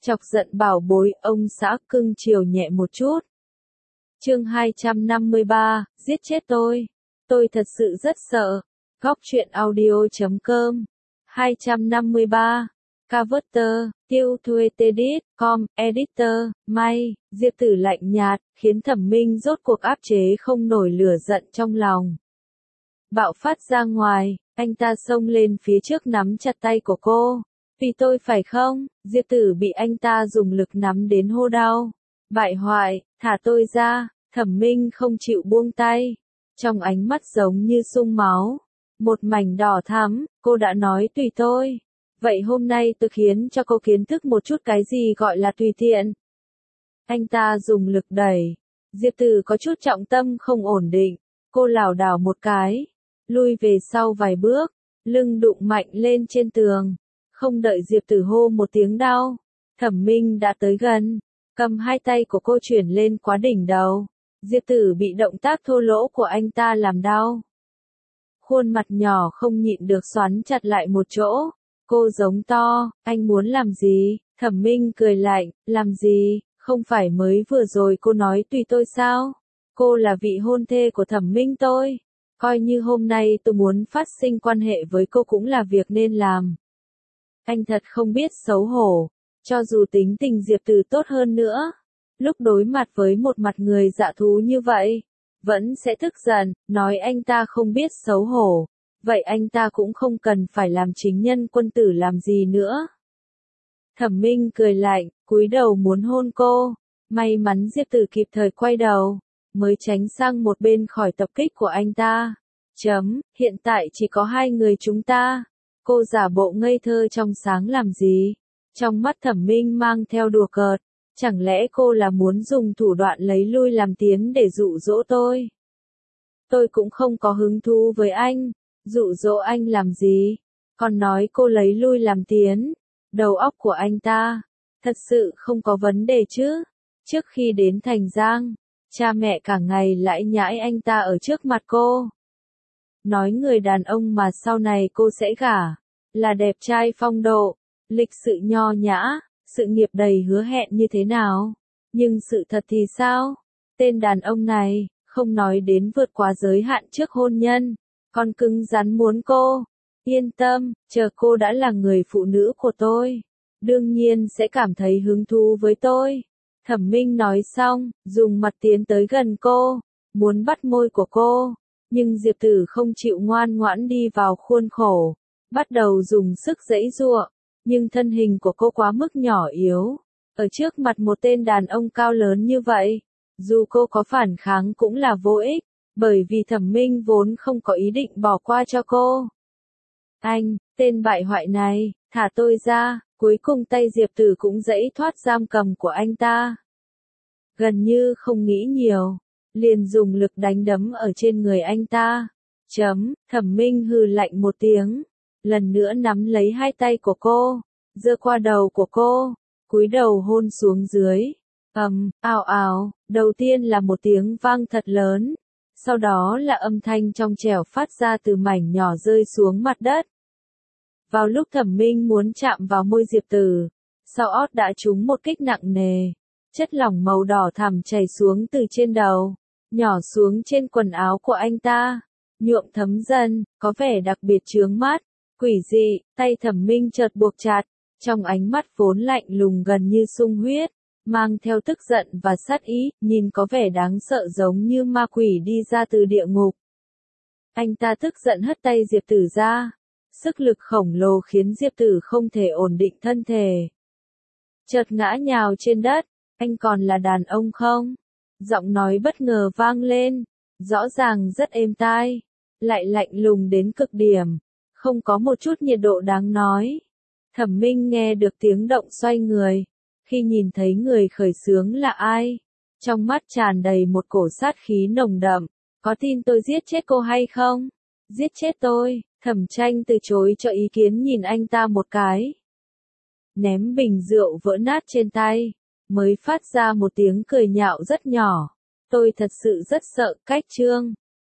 Chọc giận bảo bối, ông xã cưng chiều nhẹ một chút. Chương 253, giết chết tôi. Tôi thật sự rất sợ. Góc truyện audio.com 253. Cover, tiêu thuê tedit, com, editor, may, Diệp Tử lạnh nhạt, khiến Thẩm Minh rốt cuộc áp chế không nổi lửa giận trong lòng. Bạo phát ra ngoài, anh ta xông lên phía trước nắm chặt tay của cô. Vì tôi phải không? Diệp Tử bị anh ta dùng lực nắm đến hô đau. Bại hoại, thả tôi ra. Thẩm Minh không chịu buông tay. Trong ánh mắt giống như sung máu. Một mảnh đỏ thắm, cô đã nói tùy tôi. Vậy hôm nay tôi khiến cho cô kiến thức một chút cái gì gọi là tùy tiện. Anh ta dùng lực đẩy. Diệp Tử có chút trọng tâm không ổn định. Cô lảo đảo một cái. Lui về sau vài bước. Lưng đụng mạnh lên trên tường. Không đợi Diệp Tử hô một tiếng đau. Thẩm Minh đã tới gần. Cầm hai tay của cô chuyển lên quá đỉnh đầu. Diệp Tử bị động tác thô lỗ của anh ta làm đau. Khuôn mặt nhỏ không nhịn được xoắn chặt lại một chỗ. Cô giống to, anh muốn làm gì? Thẩm Minh cười lạnh, làm gì? Không phải mới vừa rồi cô nói tùy tôi sao? Cô là vị hôn thê của Thẩm Minh tôi. Coi như hôm nay tôi muốn phát sinh quan hệ với cô cũng là việc nên làm. Anh thật không biết xấu hổ. Cho dù tính tình Diệp Tử tốt hơn nữa. Lúc đối mặt với một mặt người dạ thú như vậy. Vẫn sẽ tức giận, nói anh ta không biết xấu hổ. Vậy anh ta cũng không cần phải làm chính nhân quân tử làm gì nữa. Thẩm Minh cười lạnh, cúi đầu muốn hôn cô. May mắn Diệp Tử kịp thời quay đầu. Mới tránh sang một bên khỏi tập kích của anh ta. Hiện tại chỉ có hai người chúng ta. Cô giả bộ ngây thơ trong sáng làm gì? Trong mắt Thẩm Minh mang theo đùa cợt. Chẳng lẽ cô là muốn dùng thủ đoạn lấy lui làm tiến để dụ dỗ tôi? Tôi cũng không có hứng thú với anh. Dụ dỗ anh làm gì? Còn nói cô lấy lui làm tiến. Đầu óc của anh ta. Thật sự không có vấn đề chứ? Trước khi đến Thành Giang, cha mẹ cả ngày lãi nhãi anh ta ở trước mặt cô. Nói người đàn ông mà sau này cô sẽ gả. Là đẹp trai phong độ, lịch sự nho nhã, sự nghiệp đầy hứa hẹn như thế nào? Nhưng sự thật thì sao? Tên đàn ông này, không nói đến vượt quá giới hạn trước hôn nhân, còn cứng rắn muốn cô. Yên tâm, chờ cô đã là người phụ nữ của tôi. Đương nhiên sẽ cảm thấy hứng thú với tôi. Thẩm Minh nói xong, dùng mặt tiến tới gần cô, muốn bắt môi của cô. Nhưng Diệp Tử không chịu ngoan ngoãn đi vào khuôn khổ. Bắt đầu dùng sức giãy giụa, nhưng thân hình của cô quá mức nhỏ yếu. Ở trước mặt một tên đàn ông cao lớn như vậy, dù cô có phản kháng cũng là vô ích, bởi vì Thẩm Minh vốn không có ý định bỏ qua cho cô. Anh, tên bại hoại này, thả tôi ra, cuối cùng tay Diệp Tử cũng giãy thoát giam cầm của anh ta. Gần như không nghĩ nhiều, liền dùng lực đánh đấm ở trên người anh ta. Thẩm Minh hừ lạnh một tiếng. Lần nữa nắm lấy hai tay của cô, giơ qua đầu của cô, cúi đầu hôn xuống dưới. Ào ào, đầu tiên là một tiếng vang thật lớn, sau đó là âm thanh trong trẻo phát ra từ mảnh nhỏ rơi xuống mặt đất. Vào lúc Thẩm Minh muốn chạm vào môi Diệp Tử, sau ót đã trúng một kích nặng nề, chất lỏng màu đỏ thẳm chảy xuống từ trên đầu, nhỏ xuống trên quần áo của anh ta, nhuộm thấm dần, có vẻ đặc biệt chướng mắt. Quỷ dị, tay Thẩm Minh chợt buộc chặt, trong ánh mắt vốn lạnh lùng gần như sung huyết, mang theo tức giận và sát ý, nhìn có vẻ đáng sợ giống như ma quỷ đi ra từ địa ngục. Anh ta tức giận hất tay Diệp Tử ra, sức lực khổng lồ khiến Diệp Tử không thể ổn định thân thể. Chợt ngã nhào trên đất, anh còn là đàn ông không? Giọng nói bất ngờ vang lên, rõ ràng rất êm tai, lại lạnh lùng đến cực điểm. Không có một chút nhiệt độ đáng nói. Thẩm Minh nghe được tiếng động xoay người. Khi nhìn thấy người khởi xướng là ai, trong mắt tràn đầy một cổ sát khí nồng đậm. Có tin tôi giết chết cô hay không? Giết chết tôi. Thẩm Tranh từ chối cho ý kiến nhìn anh ta một cái. Ném bình rượu vỡ nát trên tay. Mới phát ra một tiếng cười nhạo rất nhỏ. Tôi thật sự rất sợ, cách Trương.